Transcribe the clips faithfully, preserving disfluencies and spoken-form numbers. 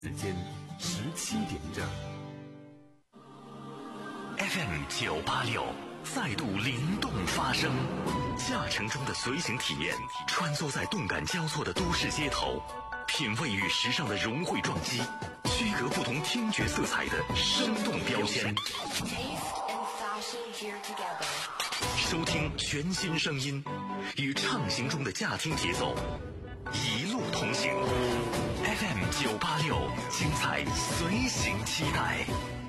时间十七点整。 F M 九八六再度灵动发声，驾乘中的随行体验，穿梭在动感交错的都市街头，品味与时尚的融汇撞击，区隔不同听觉色彩的生动标签。收听全新声音，与畅行中的驾听节奏一路同行。F M 九八六，精彩随行期待。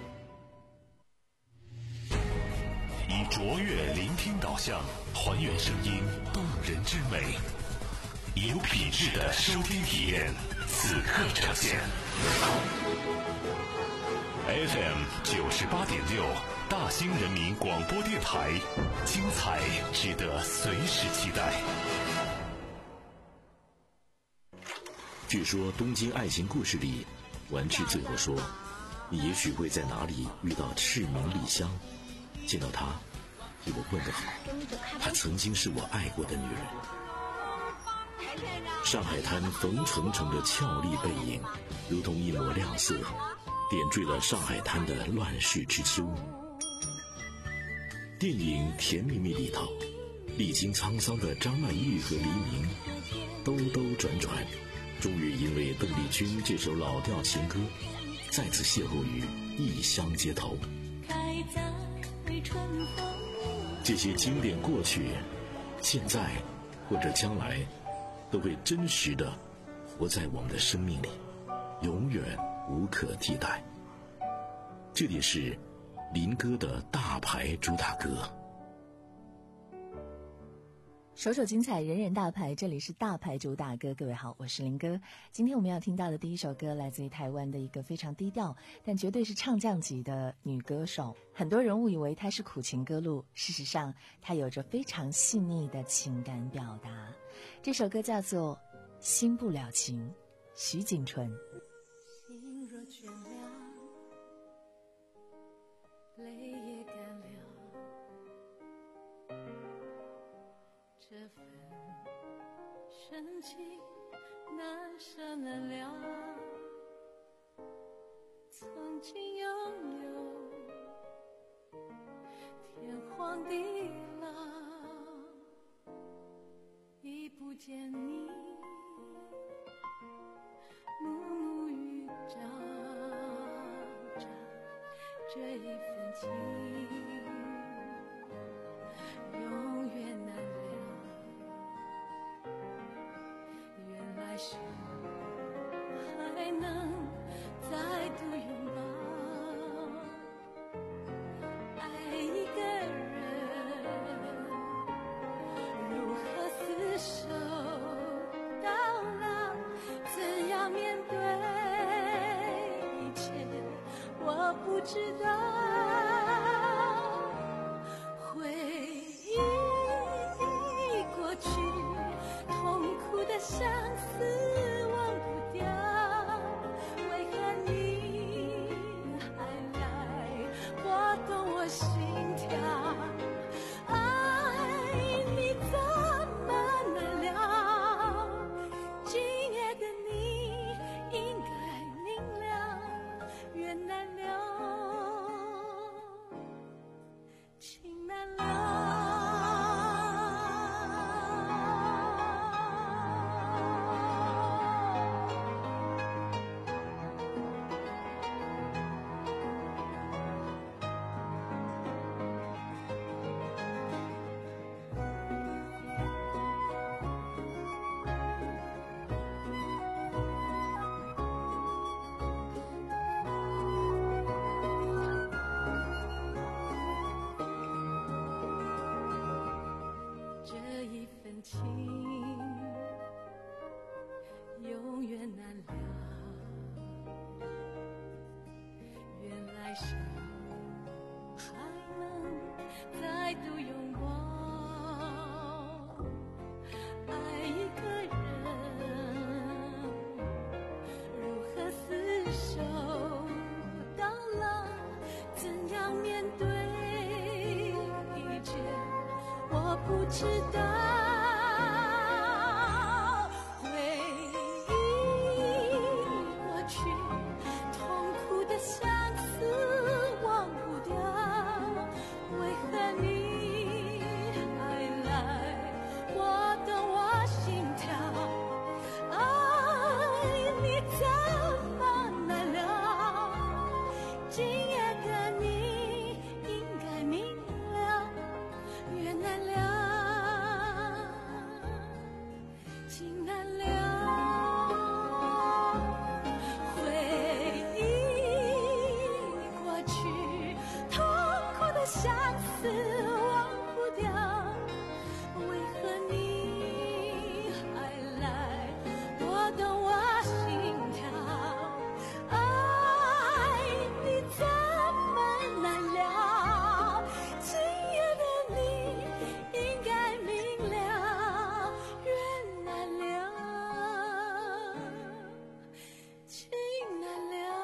以卓越聆听导向，还原声音动人之美，有品质的收听体验，此刻呈现。F M 九十八点六，大兴人民广播电台，精彩值得随时期待。 据说《东京爱情故事》里，丸治最后说：“你也许会在哪里遇到赤名莉香，见到她，替我问个好。她曾经是我爱过的女人。”上海滩冯程程的俏丽背影，如同一抹亮色，点缀了上海滩的乱世之秋。电影《甜蜜蜜》里头，历经沧桑的张曼玉和黎明，兜兜转转，终于因为邓丽君这首老调情歌，再次邂逅于异乡街头。这些经典过去，现在或者将来，都会真实的活在我们的生命里，永远无可替代。这里是林哥的大牌主打歌。 首首精彩，人人大牌，这里是大牌主打歌。各位好，我是林哥。今天我们要听到的第一首歌来自于台湾的一个非常低调但绝对是唱将级的女歌手，很多人误以为她是苦情歌路，事实上她有着非常细腻的情感表达。这首歌叫做《心不了情》，徐锦纯。 心若倦了，泪也干了，这份深情难舍难了，曾经拥有天荒地老，已不见你暮暮与朝朝，这一份情永远难了，原来是还能再度拥抱，爱一个人如何厮守到老，怎样面对一切我不知道，回忆过去痛苦的相思忘不掉，为何你还来拨动我心跳，爱你怎么难了，今夜的你应该明了，缘难了，情难了。这一份情永远难了，原来是还能再度拥抱，爱一个人如何厮守到老，怎样面对一切我不知道，回忆过去子忘不掉，为何你还来拨动我心跳？爱你怎么难了？今夜的你应该明了，缘难了，情难了。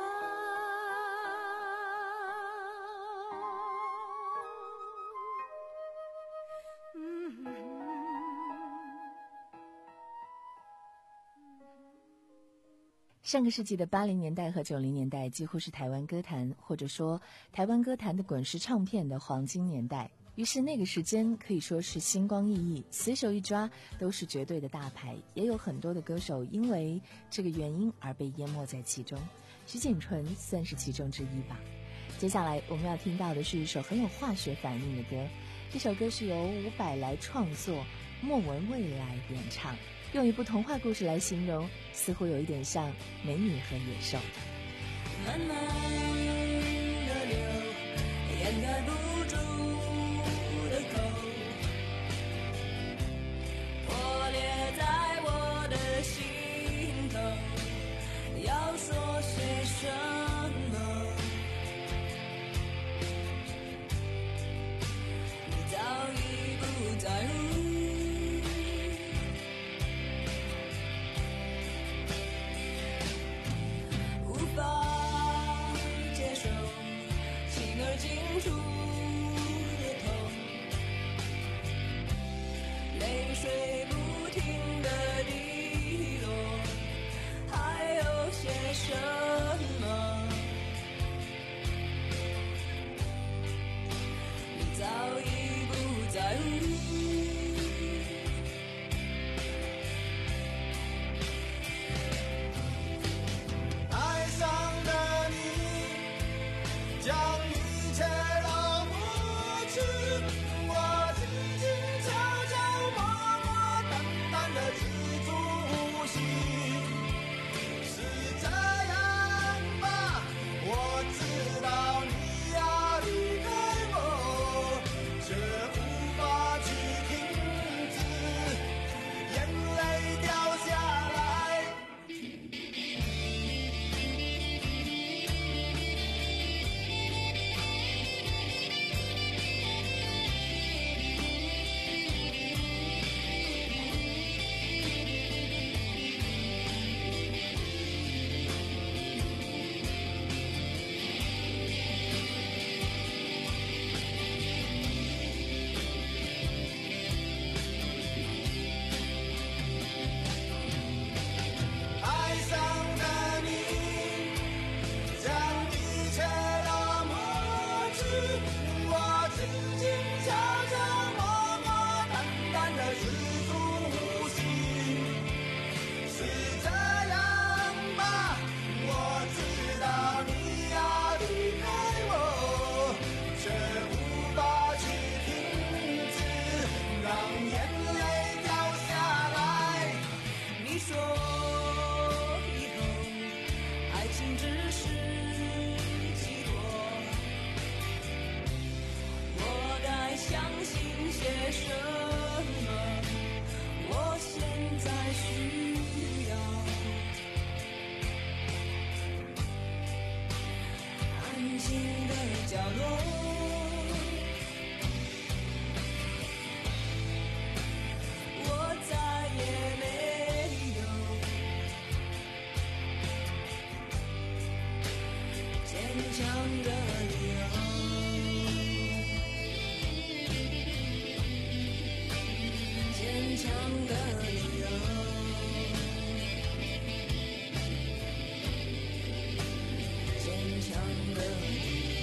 上个世纪的八零年代和九零年代几乎是台湾歌坛或者说台湾歌坛的滚石唱片的黄金年代，于是那个时间可以说是星光熠熠，随手一抓都是绝对的大牌，也有很多的歌手因为这个原因而被淹没在其中，徐锦纯算是其中之一吧。接下来我们要听到的是一首很有化学反应的歌，这首歌是由伍佰来创作，莫文蔚来演唱，用一部童话故事来形容，似乎有一点像美女和野兽。 慢慢的流，掩盖不住的口，破裂在我的心头，要说些什么？你早已不在乎。清楚的痛，泪水不停的滴落，还有些什么？你早已不在乎。爱上了你，将一切都抹去，我静静悄悄默默淡淡的止住呼吸。是这样吧，我知道你要离开我，却无法去停止，眼泪掉下来。爱上了你，将一切都抹去，我静静悄悄默默淡淡的止住呼吸。是这样吧，我知道你要离开我，却无法去停止，让眼泪掉下来。你说以后爱情只是寄托，我该相信些什么？我现在需要安静的角落，我再也没有坚强的理由。坚强的理由，坚强的理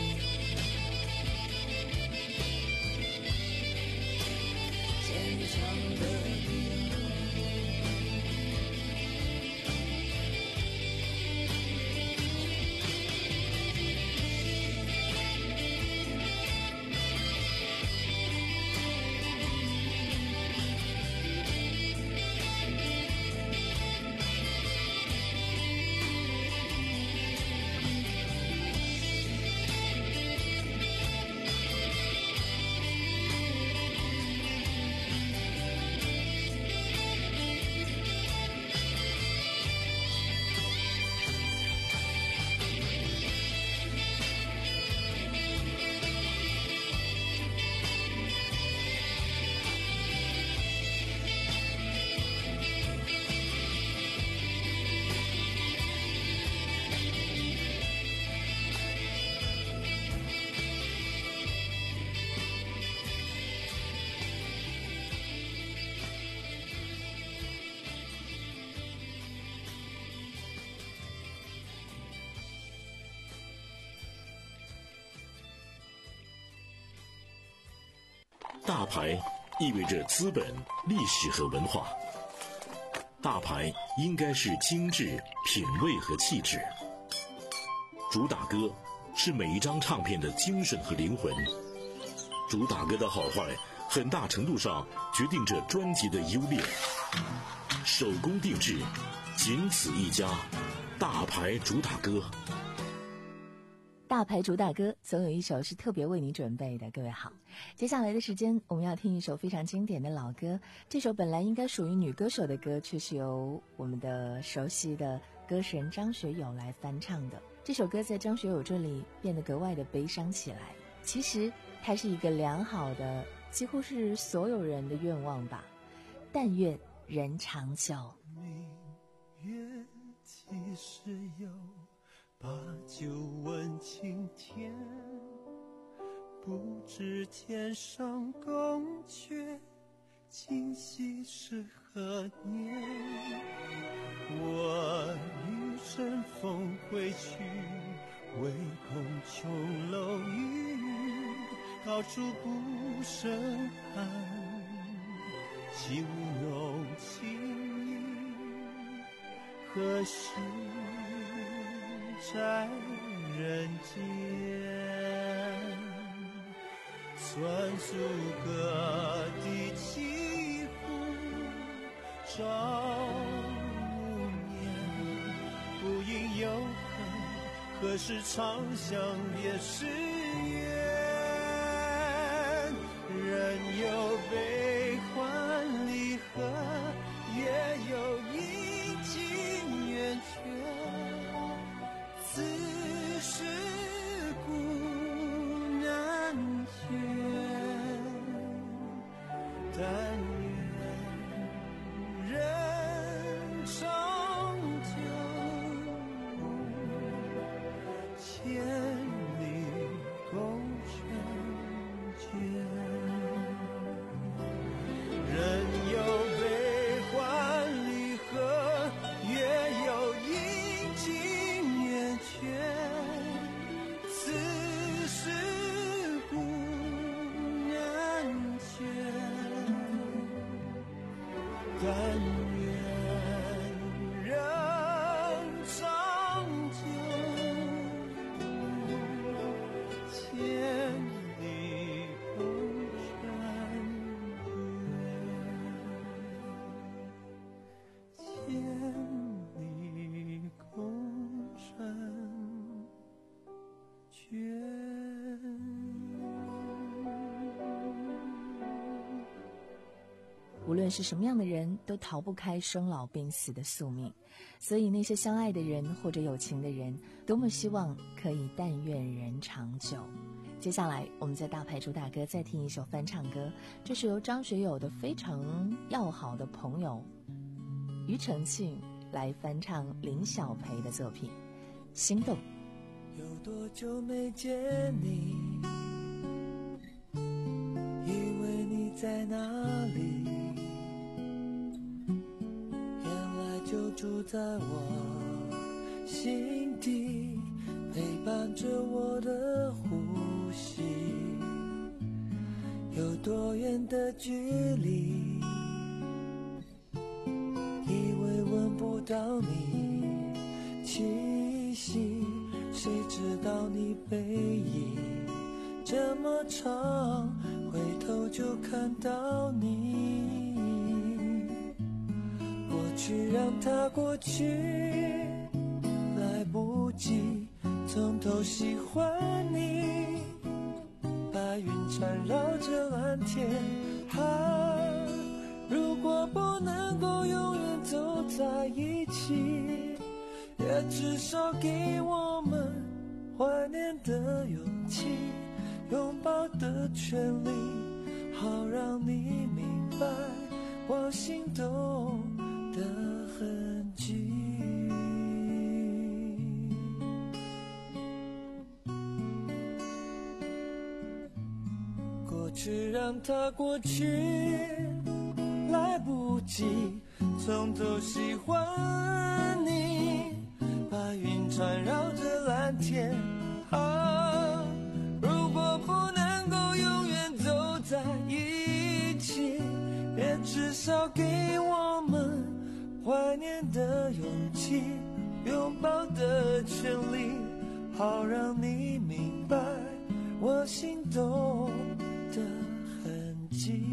由，坚强的理由。 大牌意味着资本、历史和文化。大牌应该是精致、品味和气质。主打歌是每一张唱片的精神和灵魂。主打歌的好坏，很大程度上决定着专辑的优劣。手工定制，仅此一家。大牌主打歌。 大牌主打歌总有一首是特别为你准备的。各位好，接下来的时间我们要听一首非常经典的老歌。这首本来应该属于女歌手的歌，却是由我们的熟悉的歌神张学友来翻唱的。这首歌在张学友这里变得格外的悲伤起来。其实它是一个良好的，几乎是所有人的愿望吧。但愿人长久。 明月几时有，把酒问青天，不知天上宫阙，今夕是何年？我欲乘风归去，唯恐琼楼玉宇，高处不胜寒，情浓情意，何时在人间？算出各地起伏，朝暮年，不应有恨，何时长相别时圆？人有悲欢离合，也有阴晴圆缺，此事古难全。但愿人长久，千里共婵娟。人有悲欢离合，也有阴晴圆缺，此事古难全。但愿人长久，千里共婵娟，千里共婵娟。 无论是什么样的人，都逃不开生老病死的宿命，所以那些相爱的人或者有情的人，多么希望可以但愿人长久。接下来我们在大牌主打歌再听一首翻唱歌，这是由张学友的非常要好的朋友庾澄庆来翻唱林小培的作品《心动》。 有多久没见你，以为你在哪里，原来就住在我心底，陪伴着我的呼吸。有多远的距离，以为闻不到你气息，谁知道你背影这么长，回头就看到你。过去让它过去，来不及从头喜欢你。白云缠绕着蓝天，啊，如果不能够永远走在一起，也至少给我们怀念的勇气，拥抱的权利，好让你明白我心动的痕迹。过去让它过去，来不及从头喜欢你。白云缠绕着蓝天，啊，如果不能够永远走在一起， 至少给我们怀念的勇气，拥抱的权利，好让你明白我心动的痕迹。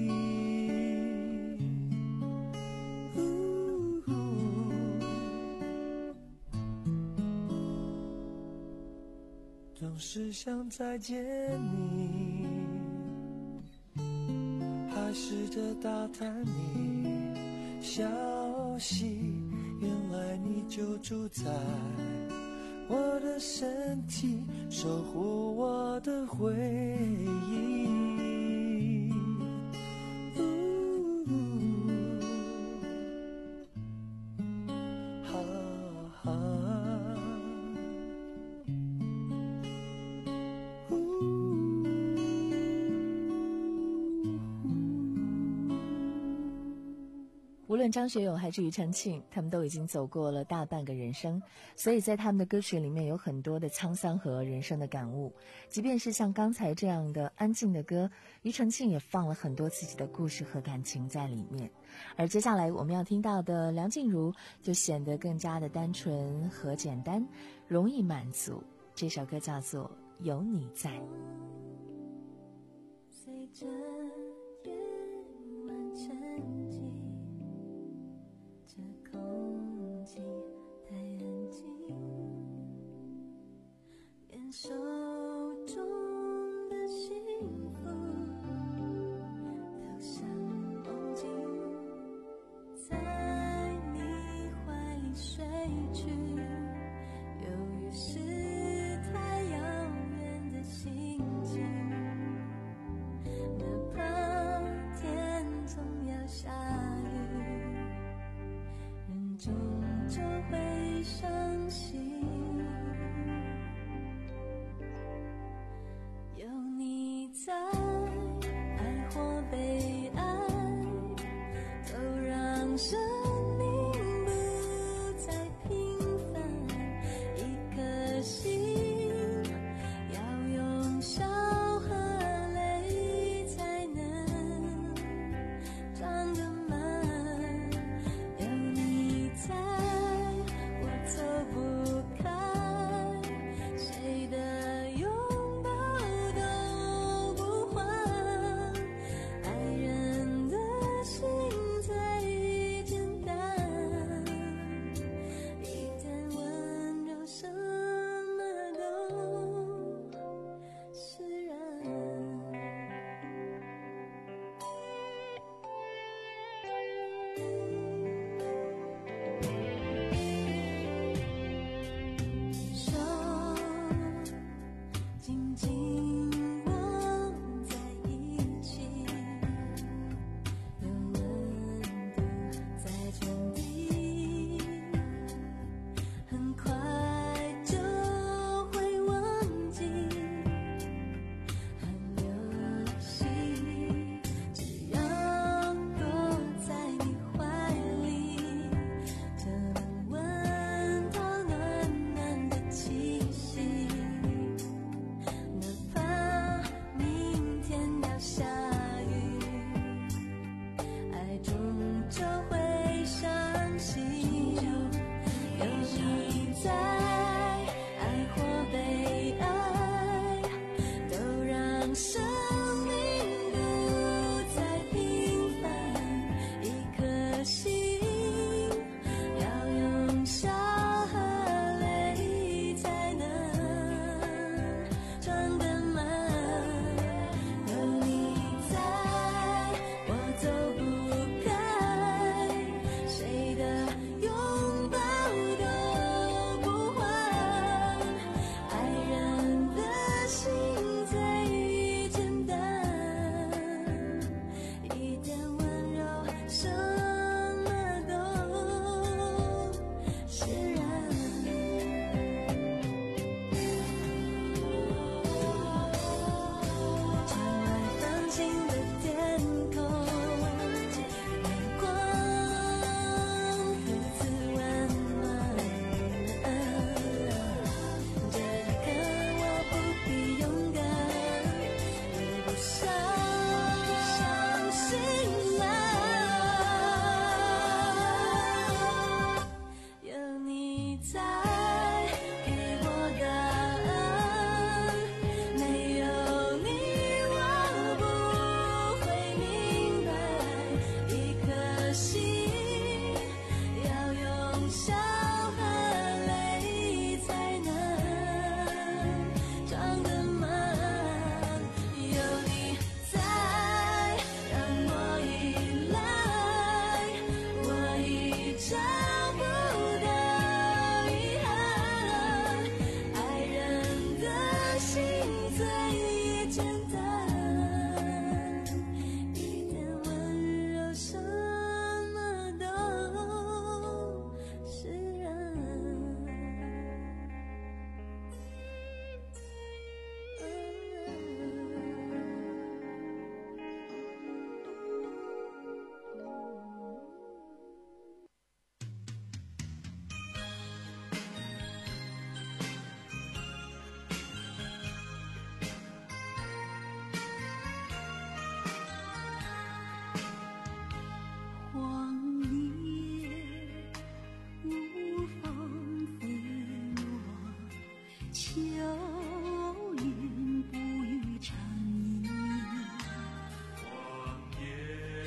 总是想再见你，还试着打探你消息，原来你就住在我的身体，守护我的回忆。 无论张学友还是庾澄庆，他们都已经走过了大半个人生，所以在他们的歌曲里面有很多的沧桑和人生的感悟。即便是像刚才这样的安静的歌，庾澄庆也放了很多自己的故事和感情在里面。而接下来我们要听到的梁静茹就显得更加的单纯和简单，容易满足。这首歌叫做《有你在》。 随着夜晚沉寂，这空气太安静，连手中的幸福都像梦境，在你怀里睡去，由于是太遥远的心情，哪怕天总要下雨，人终究会伤心。有你在，爱或被爱，都让生命不再平凡。一颗心要用笑和泪才能装得满。有你在，我走不秋云不语长吟， 荒野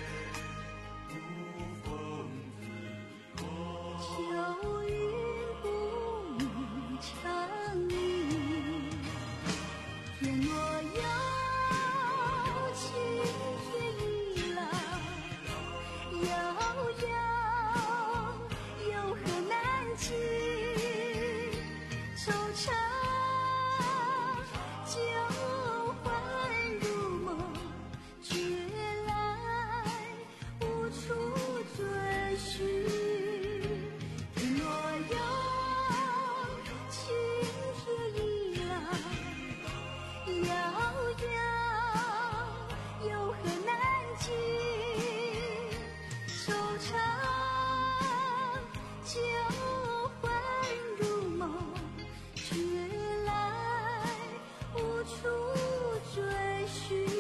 无风自落， 秋云不语长吟。天若有情天亦老，悠悠有何难尽？惆怅旧欢如梦，觉来无处追寻。天若有情天亦老，遥遥有何难尽？惆怅旧欢如梦，觉来无处追寻。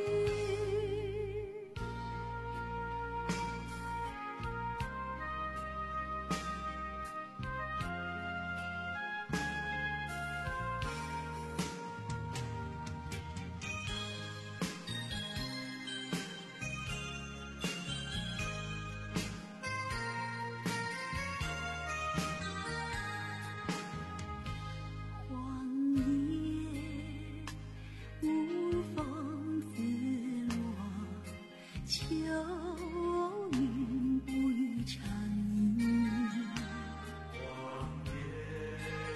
荒野无风自落，秋云不语长吟。 荒野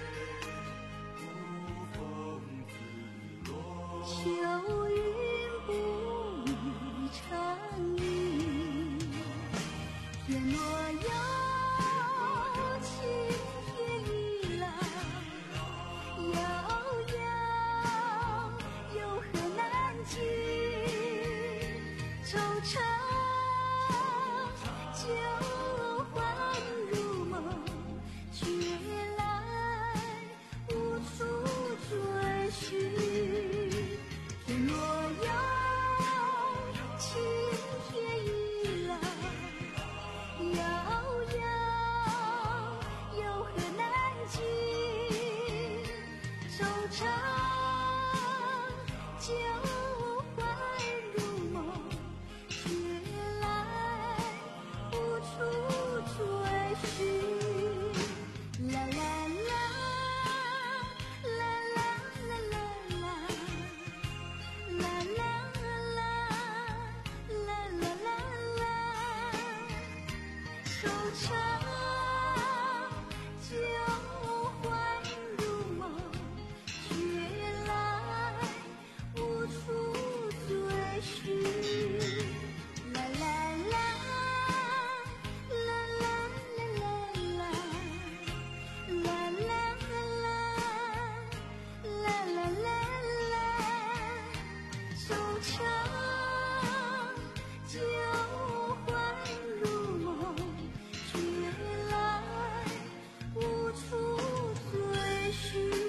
无风自落， 秋云不语长吟。天若有情天亦老，遥遥有何难尽？惆怅旧欢如梦，觉来无处追寻。天若有情天亦老，遥遥有何难尽？惆怅旧欢如梦，觉来无处追寻。啦啦啦，啦啦啦啦啦，啦啦啦，啦啦啦啦。惆怅旧欢如梦，觉来无处追寻。啦啦啦，啦啦啦啦啦，啦啦啦，啦啦啦啦。惆怅旧欢如梦，觉来无处追寻。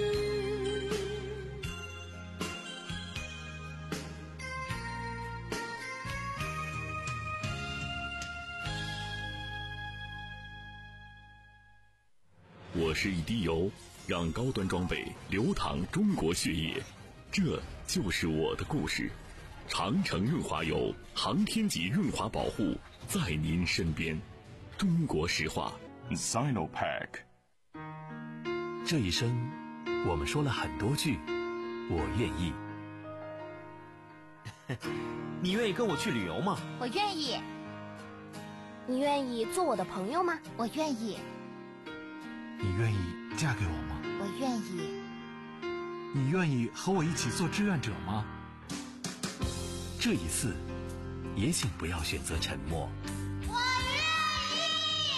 我是一滴油，让高端装备流淌中国血液，这就是我的故事。长城润滑油，航天级润滑保护，在您身边。中国石化 Sinopec。 这一生，我们说了很多句“我愿意”。 你愿意跟我去旅游吗？ 我愿意。你愿意做我的朋友吗？我愿意。 你愿意嫁给我吗？ 我愿意。 你愿意和我一起做志愿者吗？ 这一次，也请不要选择沉默。 我愿意。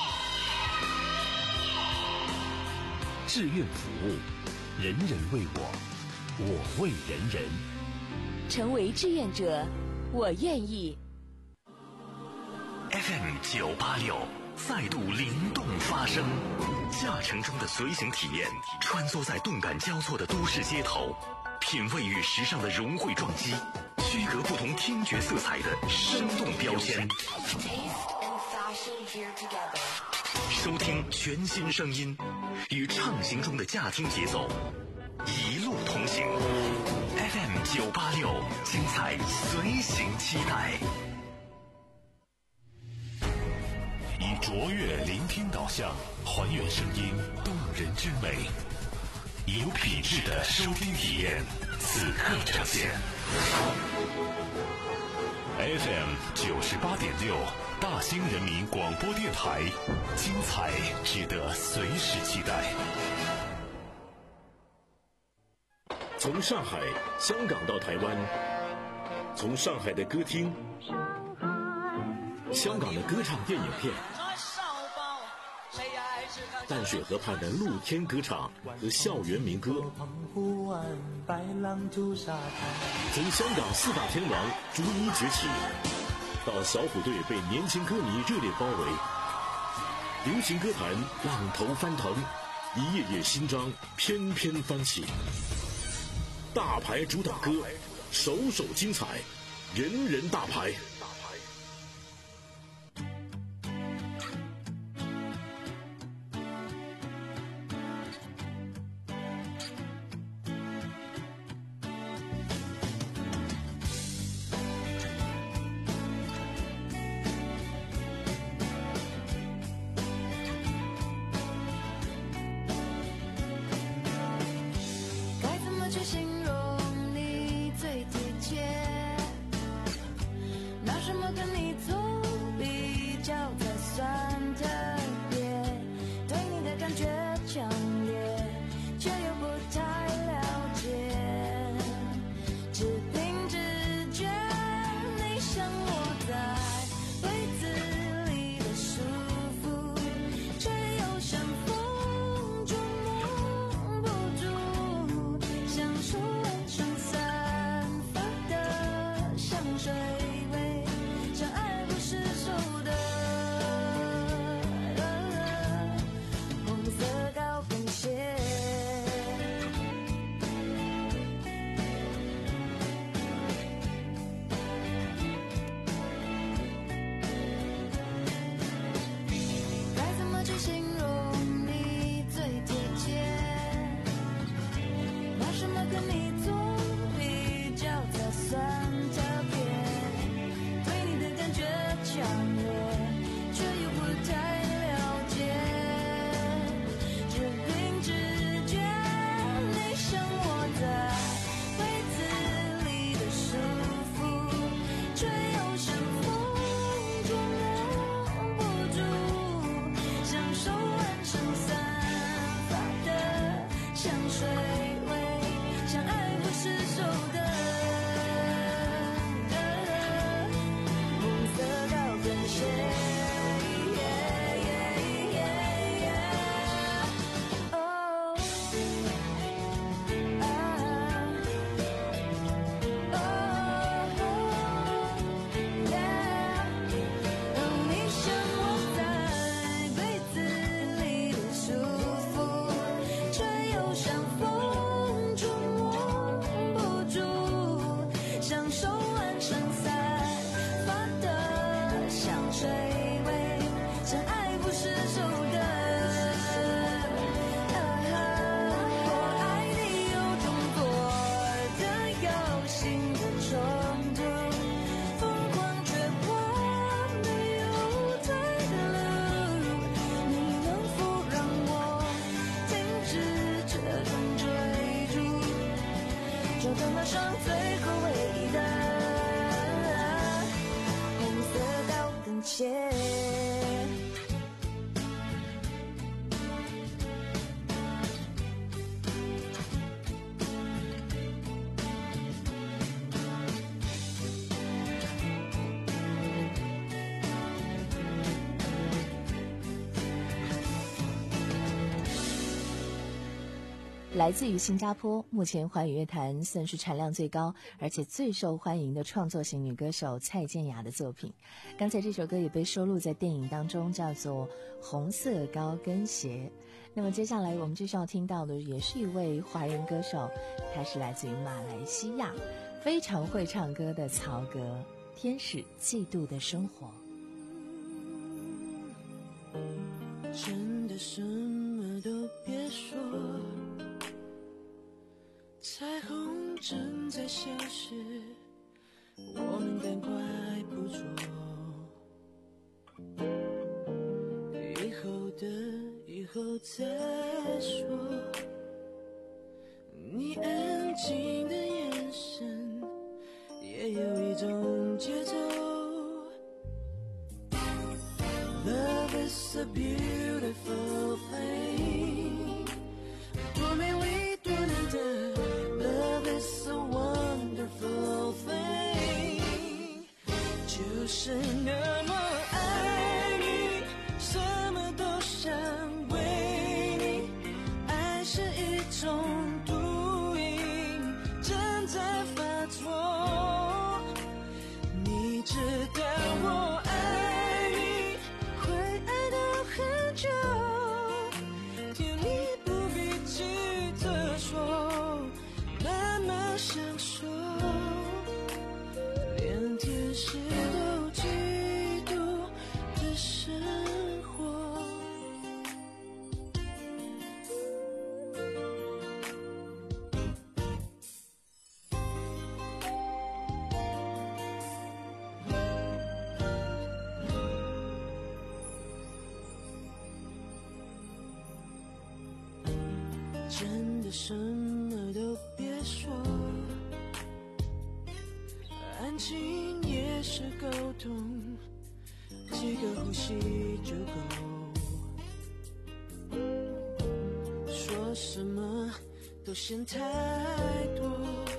志愿服务，人人为我，我为人人。 成为志愿者，我愿意。 F M 九八六，再度灵动发声，驾乘中的随行体验，穿梭在动感交错的都市街头，品味与时尚的融汇撞击，区隔不同听觉色彩的生动标签。 收听全新声音，与畅行中的驾听节奏一路同行。F M 九八六，精彩随行期待。 以卓越聆听导向，还原声音动人之美，有品质的收听体验，此刻呈现。F M 九十八点六，大兴人民广播电台，精彩值得随时期待。从上海、香港到台湾，从上海的歌厅、香港的歌唱电影片，淡水河畔的露天歌唱和校园民歌，从香港四大天王逐一崛起，到小虎队被年轻歌迷热烈包围，流行歌坛浪头翻腾，一页页新章翩翩翻起。大牌主打歌，首首精彩，人人大牌。 来自于新加坡，目前华语乐坛算是产量最高而且最受欢迎的创作型女歌手蔡健雅的作品。刚才这首歌也被收录在电影当中，叫做《红色高跟鞋》。那么接下来我们就需要听到的也是一位华人歌手，他是来自于马来西亚，非常会唱歌的曹格，《天使嫉妒的生活》。 真的什么都别说，彩虹正在消失，我们赶快捕捉，以后的以后再说。你安静的眼神也有一种节奏， Love is a beautiful thing， 多美丽多难得， Love is a wonderful thing， 就是那么爱你，什么都想为你，爱是一种毒瘾，正在发作，你知道我爱你，会爱到很久，甜蜜不必急着说，慢慢享受，连天使都嫉妒的生活。真的什么都别说，安静也是沟通，几个呼吸就够，说什么都嫌太多，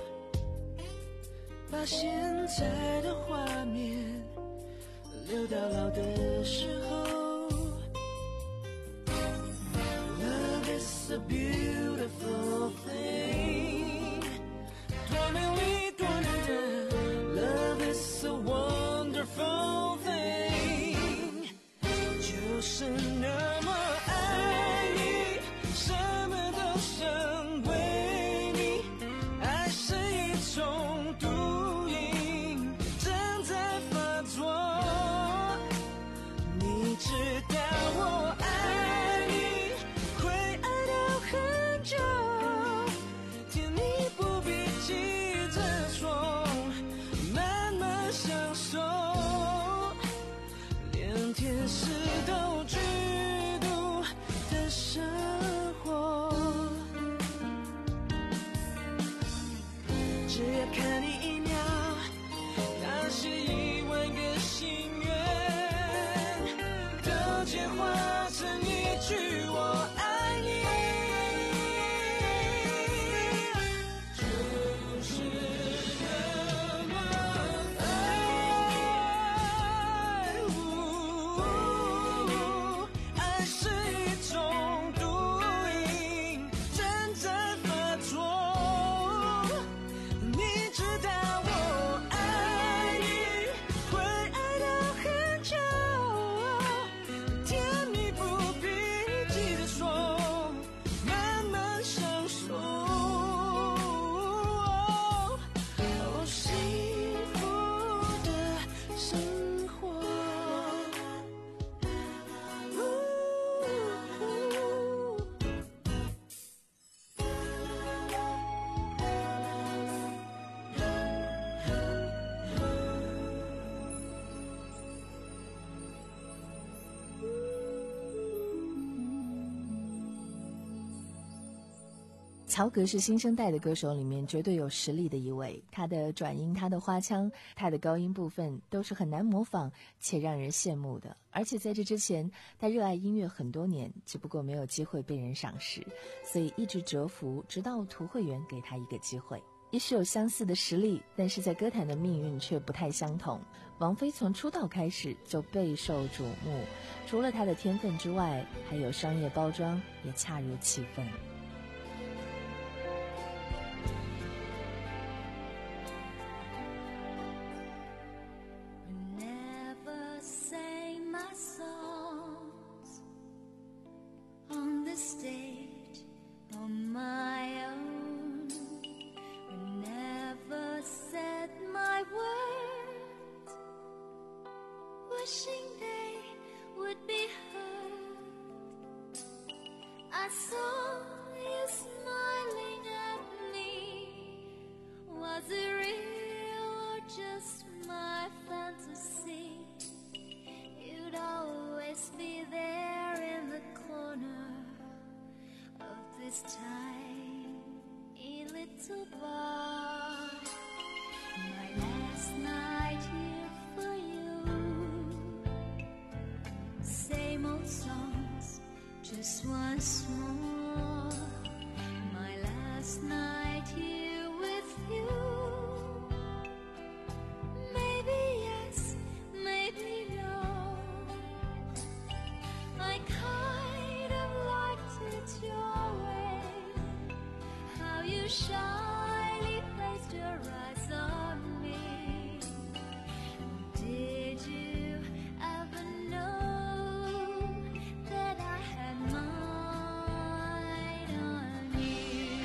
把现在的画面留到老的时候。Love is a beautiful thing， 多美丽多难得， Love is a wonderful thing， 就是那么爱你，什么都想为你，爱是一种毒瘾，正在发作，你知道我爱你，会爱到很久，甜蜜不必急着说，慢慢享受，连天使都嫉妒的生活。只要看你一秒，那些一万个心愿都简化成一句我爱你，就是那么爱，爱是一种毒瘾，正在发作，你知道我爱你，会爱到很久，甜蜜不必急着说，慢慢享受，哦，幸福的生活。 曹格是新生代的歌手里面绝对有实力的一位，他的转音、他的花腔、他的高音部分都是很难模仿且让人羡慕的。而且在这之前，他热爱音乐很多年，只不过没有机会被人赏识，所以一直蛰伏，直到涂慧源给他一个机会。也许有相似的实力，但是在歌坛的命运却不太相同。王菲从出道开始就备受瞩目，除了她的天分之外，还有商业包装也恰如其分。 Never sang my songs on the stage on my own. We never said my words, wishing they would be heard I saw you smiling at me. Was it real or just my fantasy? You'd always be there in the corner of this tiny little bar. My last night here for you. Same old songs, just once more. My last night here with you. Maybe yes, maybe no. I kind of liked it your way, how you shyly placed your eyes on me. Did you ever know that I had mine on you?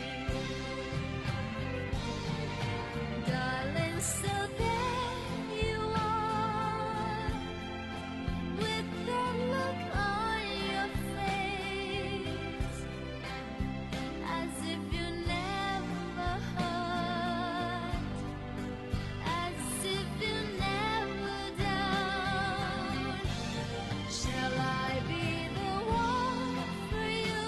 Darling, so there you are, with that look on your face, as if you never hurt, as if you never down. Shall I be the one for you,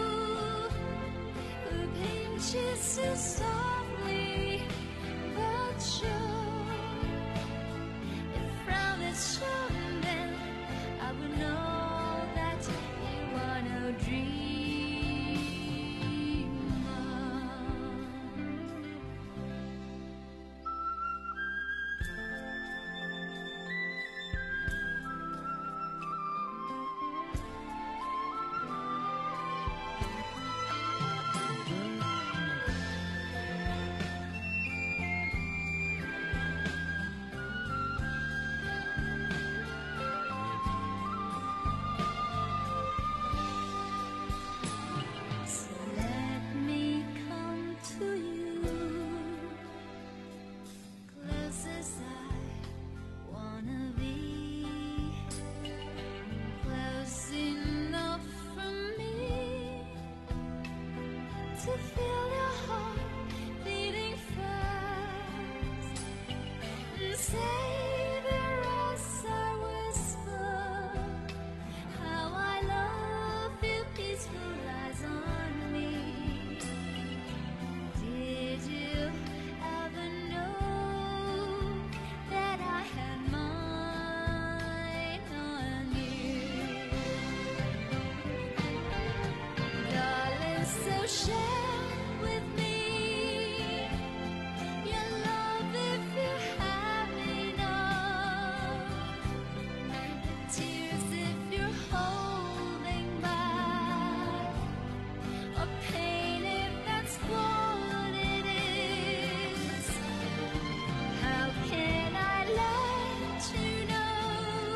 who pinches you softly but sure? If frown is shown, then I would know that you are no dreamer. So let me come to you, close as I wanna be, close enough for me to feel your heart beating fast, and savor as I whisper how I love you, peaceful lies on me. Did you ever know that I had mine on you? Darling, so share with me your love if you have enough, tears if you're holding back, or pain if that's what it is. How can I let you know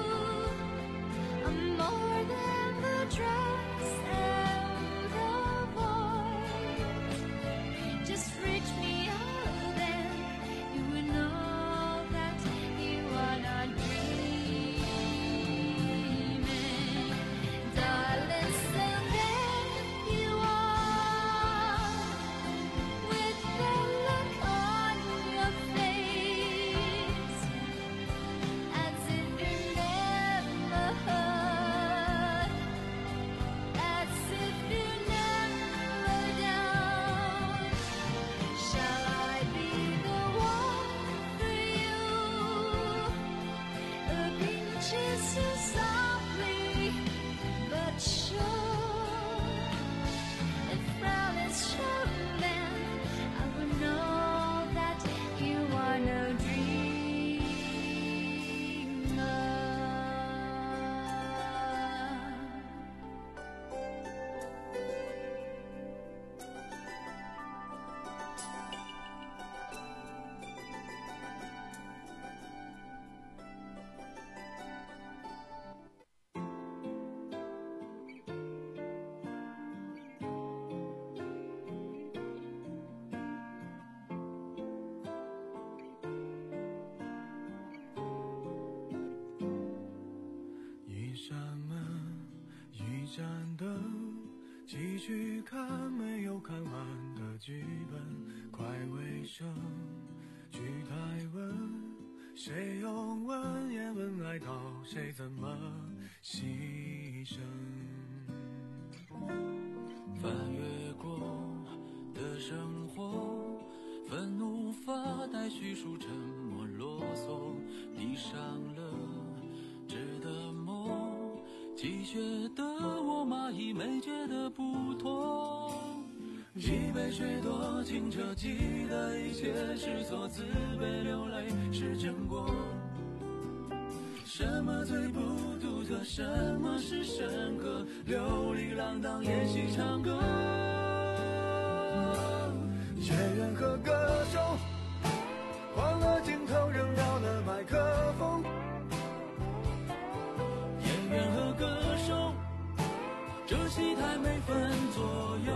I'm more than the dress and the voice? Just reach me out and you will know that you are not dreaming. Darling, so there you are, with the look on your face, as if you never hurt, as if you never down. Shall I be the one for you, who pinches you softly but sure? If frown is shown, then I would know that you are no 继续看没有看完的剧本，快尾声，剧台文，谁用文言文来道谁怎么牺牲。翻越过的生活，愤怒发呆叙述，沉默啰嗦，闭上了纸的梦，积雪的我蚂蚁没觉得不妥，一杯水多清澈，记得一切是错，自卑流泪是真果。什么最不独特，什么是深刻，流离浪荡演戏唱歌，演员和歌手换了镜头，扔掉了麦克风，演员和歌手这戏台没分左右，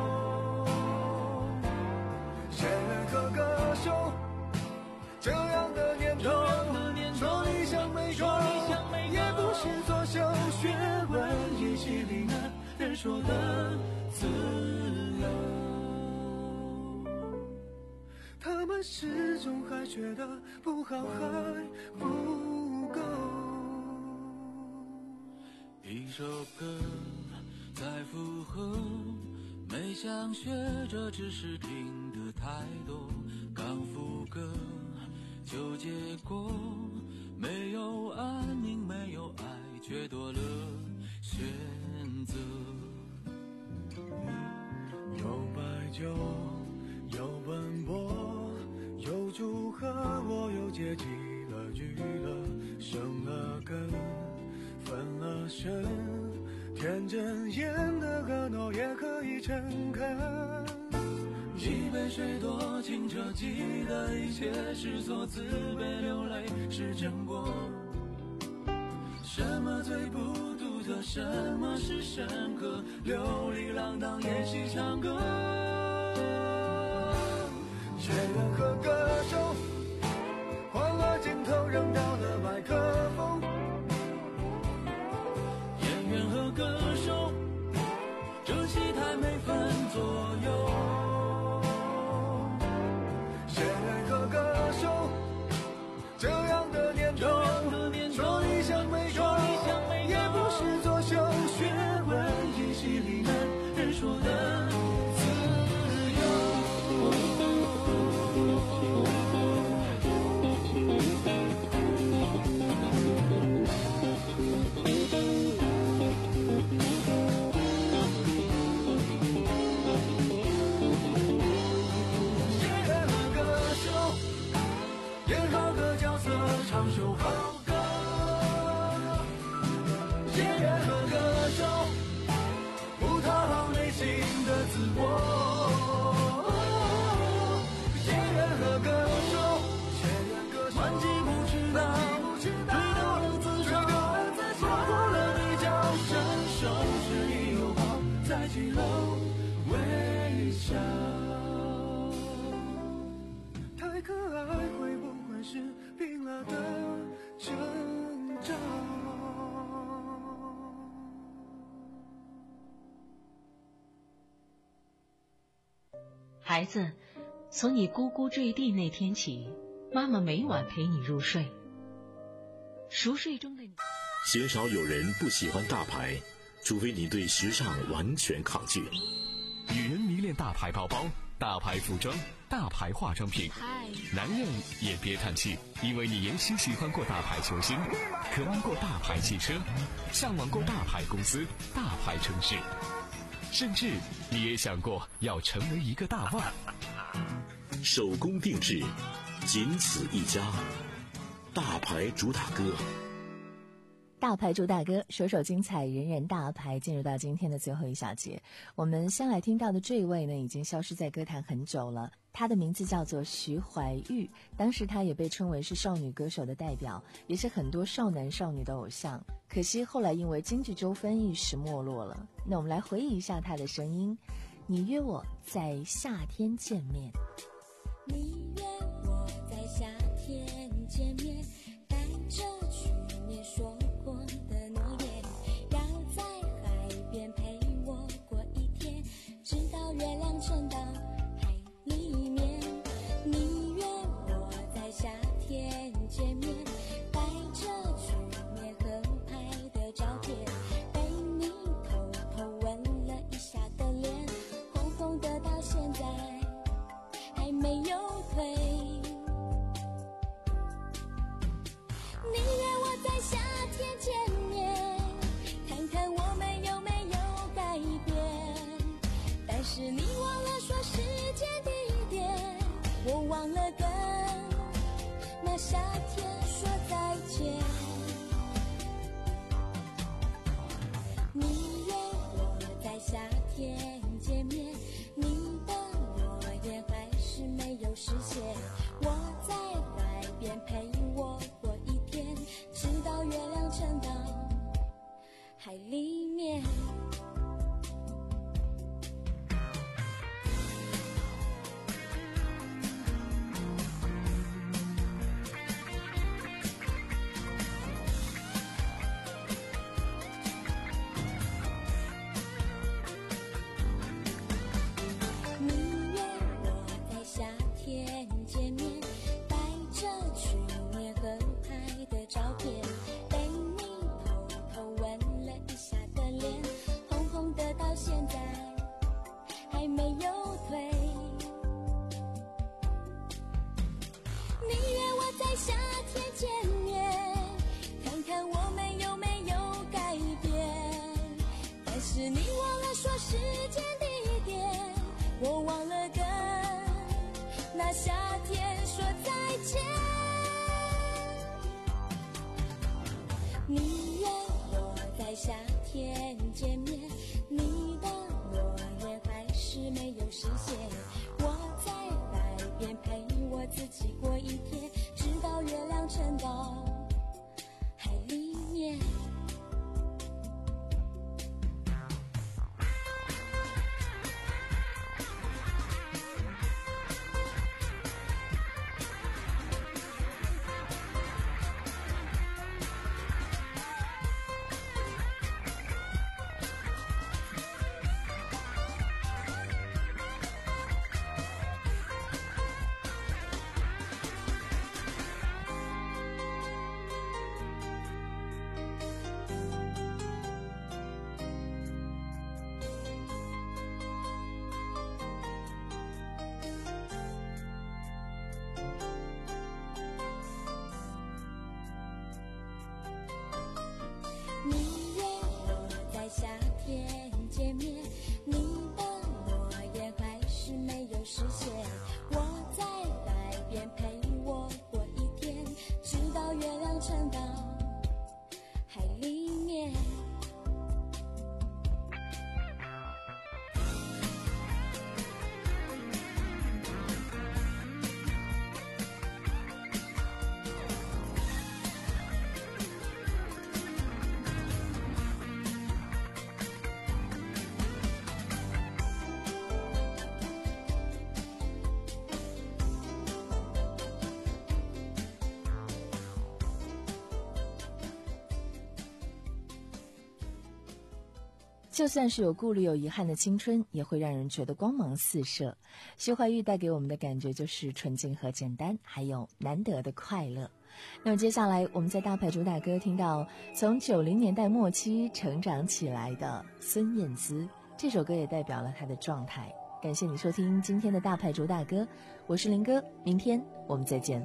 演员和歌手这样的年头，说理想没够，也不是作秀学问，演戏里男人说的自由，他们始终还觉得不好还不够。一首歌再附和，没想学着，只是听得太多，刚副歌就结果，没有安宁，没有爱，却多了选择。有白酒，有奔波，有祝贺，我又接起了娱乐，生了根，分了身，天真演的婀娜也可以诚恳。一杯水多清澈，记得一切是错，自卑流泪是真果。什么最不独特，什么是深刻，流离浪荡演戏唱歌，演员和歌手换了镜头，扔掉了麦克风，演员和歌手这戏台没分左右，演员和歌手这样的年头，说理想没够，也不是作秀学问，演戏里男人说的自唱首好歌，演员和歌手不讨好内心的自我，演员和歌手满几不知道，追到自嘲，错过了你叫伸手示意友好，在几楼微笑，太可爱会不会是病了的征兆？ 孩子，从你呱呱坠地那天起，妈妈每晚陪你入睡。熟睡中的你， 鲜少有人不喜欢大牌，除非你对时尚完全抗拒。 女人迷恋大牌包包、大牌服装、大牌化妆品，男人也别叹气，因为你也许喜欢过大牌球星，渴望过大牌汽车，向往过大牌公司、大牌城市，甚至你也想过要成为一个大腕。 手工定制，仅此一家，大牌主打歌。 大牌主打歌，首首精彩，人人大牌。进入到今天的最后一小节，我们先来听到的这位呢，已经消失在歌坛很久了。她的名字叫做徐怀钰，当时她也被称为是少女歌手的代表，也是很多少男少女的偶像。可惜后来因为经济纠纷一时没落了。那我们来回忆一下她的声音。你约我在夏天见面， 你约我在夏天见面，带着去年说过的诺言，要在海边陪我过一了跟那夏天说再见。你约我在夏天见面，你的诺言还是没有实现。我在海边陪我自己过一天，直到月亮沉到海里面。你约我在夏天见面，你的诺言还是没有实现。我在海边陪我过一天，直到月亮沉到海里面。 就算是有顾虑有遗憾的青春，也会让人觉得光芒四射。徐怀钰带给我们的感觉就是纯净和简单，还有难得的快乐。那么接下来我们在大牌主打歌听到从九零年代末期成长起来的孙燕姿，这首歌也代表了她的状态。感谢你收听今天的大牌主打歌，我是林哥，明天我们再见。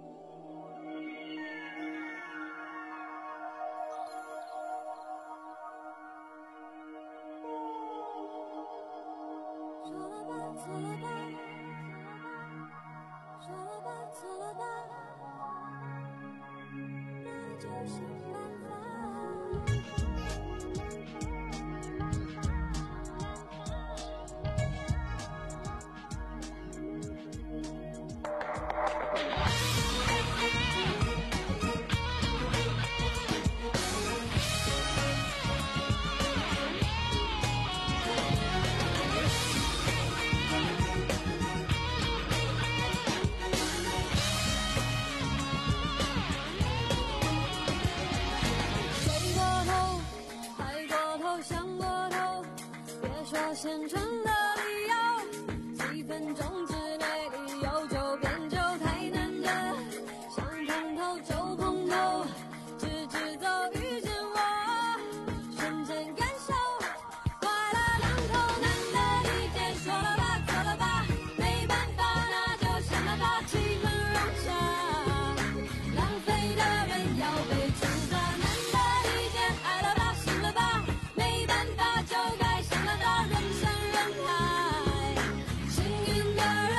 现成的理由，几分钟之内理由就变就太难得，想碰头就碰头，直直走遇见我，瞬间感受快乐两口难得一见，说了吧做了吧，没办法那就想了吧，气氛融洽，浪费的人要被处罚，难得一见爱了吧信了吧，没办法就该想了吧，人山人海，幸运的人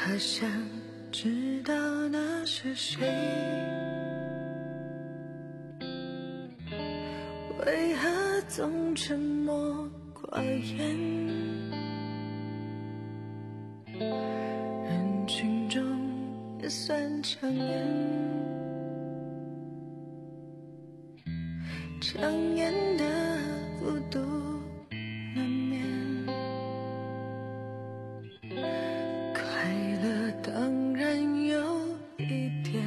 他想知道那是谁，为何总沉默寡言，人群中也算抢眼，抢眼的孤独难免，快乐当然有一点，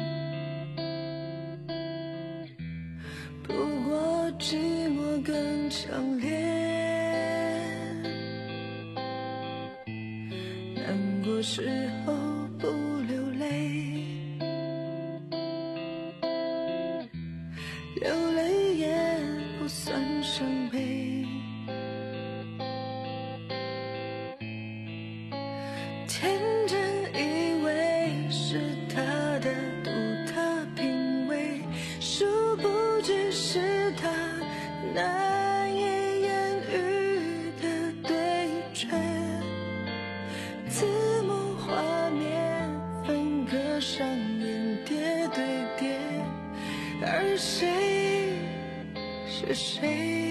不过寂寞更强烈，难过时候不流泪，流泪也不算伤悲，天真以为是他的独特品味，殊不知是他难以言喻的对决，字幕画面分割上演叠对叠，而谁是谁？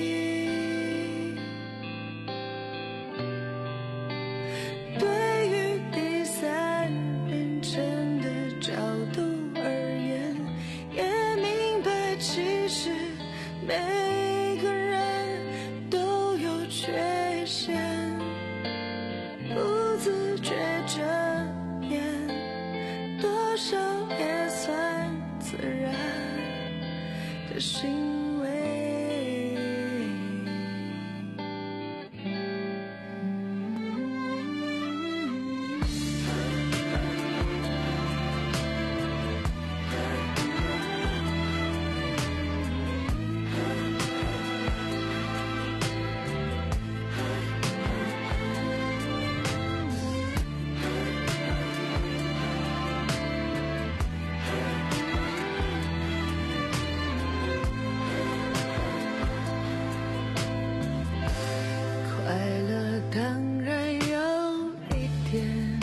对于第三人称的角度而言，也明白其实每个人都有缺陷，不自觉遮掩，多少也算自然的行为。快乐当然有一点，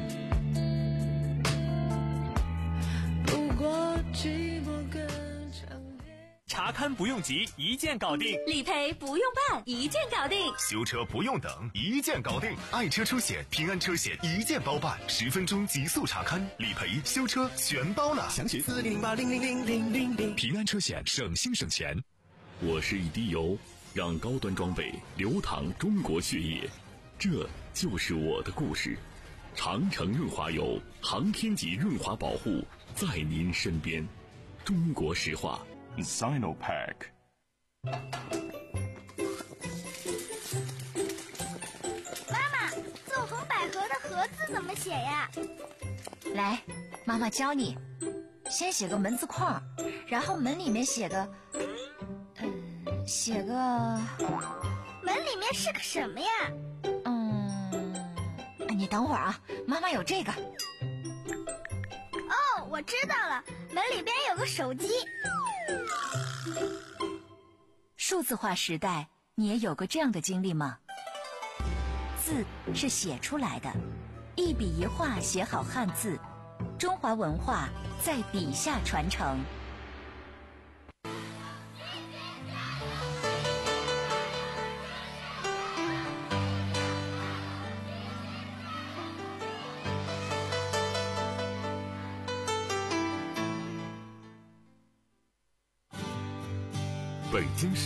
不过寂寞更强烈。 查勘不用急，一键搞定； 理赔不用办，一键搞定； 修车不用等，一键搞定。爱车车险、平安车险一键包办，十分钟极速查勘、理赔、修车全包了。 详询四零零八零零零零零零。 平安车险，省心省钱。 我是一滴油，让高端装备流淌中国血液，这就是我的故事。长城润滑油，航天级润滑保护，在您身边。中国石化 Sinopack。 妈妈，纵横捭阖的阖字怎么写呀？ 来，妈妈教你，先写个门字框，然后门里面写个嗯，写个门里面是个什么呀？ 嗯，你等会儿啊，妈妈有这个。 哦，我知道了，门里边有个手机。 数字化时代，你也有过这样的经历吗？字是写出来的，一笔一画写好汉字，中华文化在笔下传承。 北京市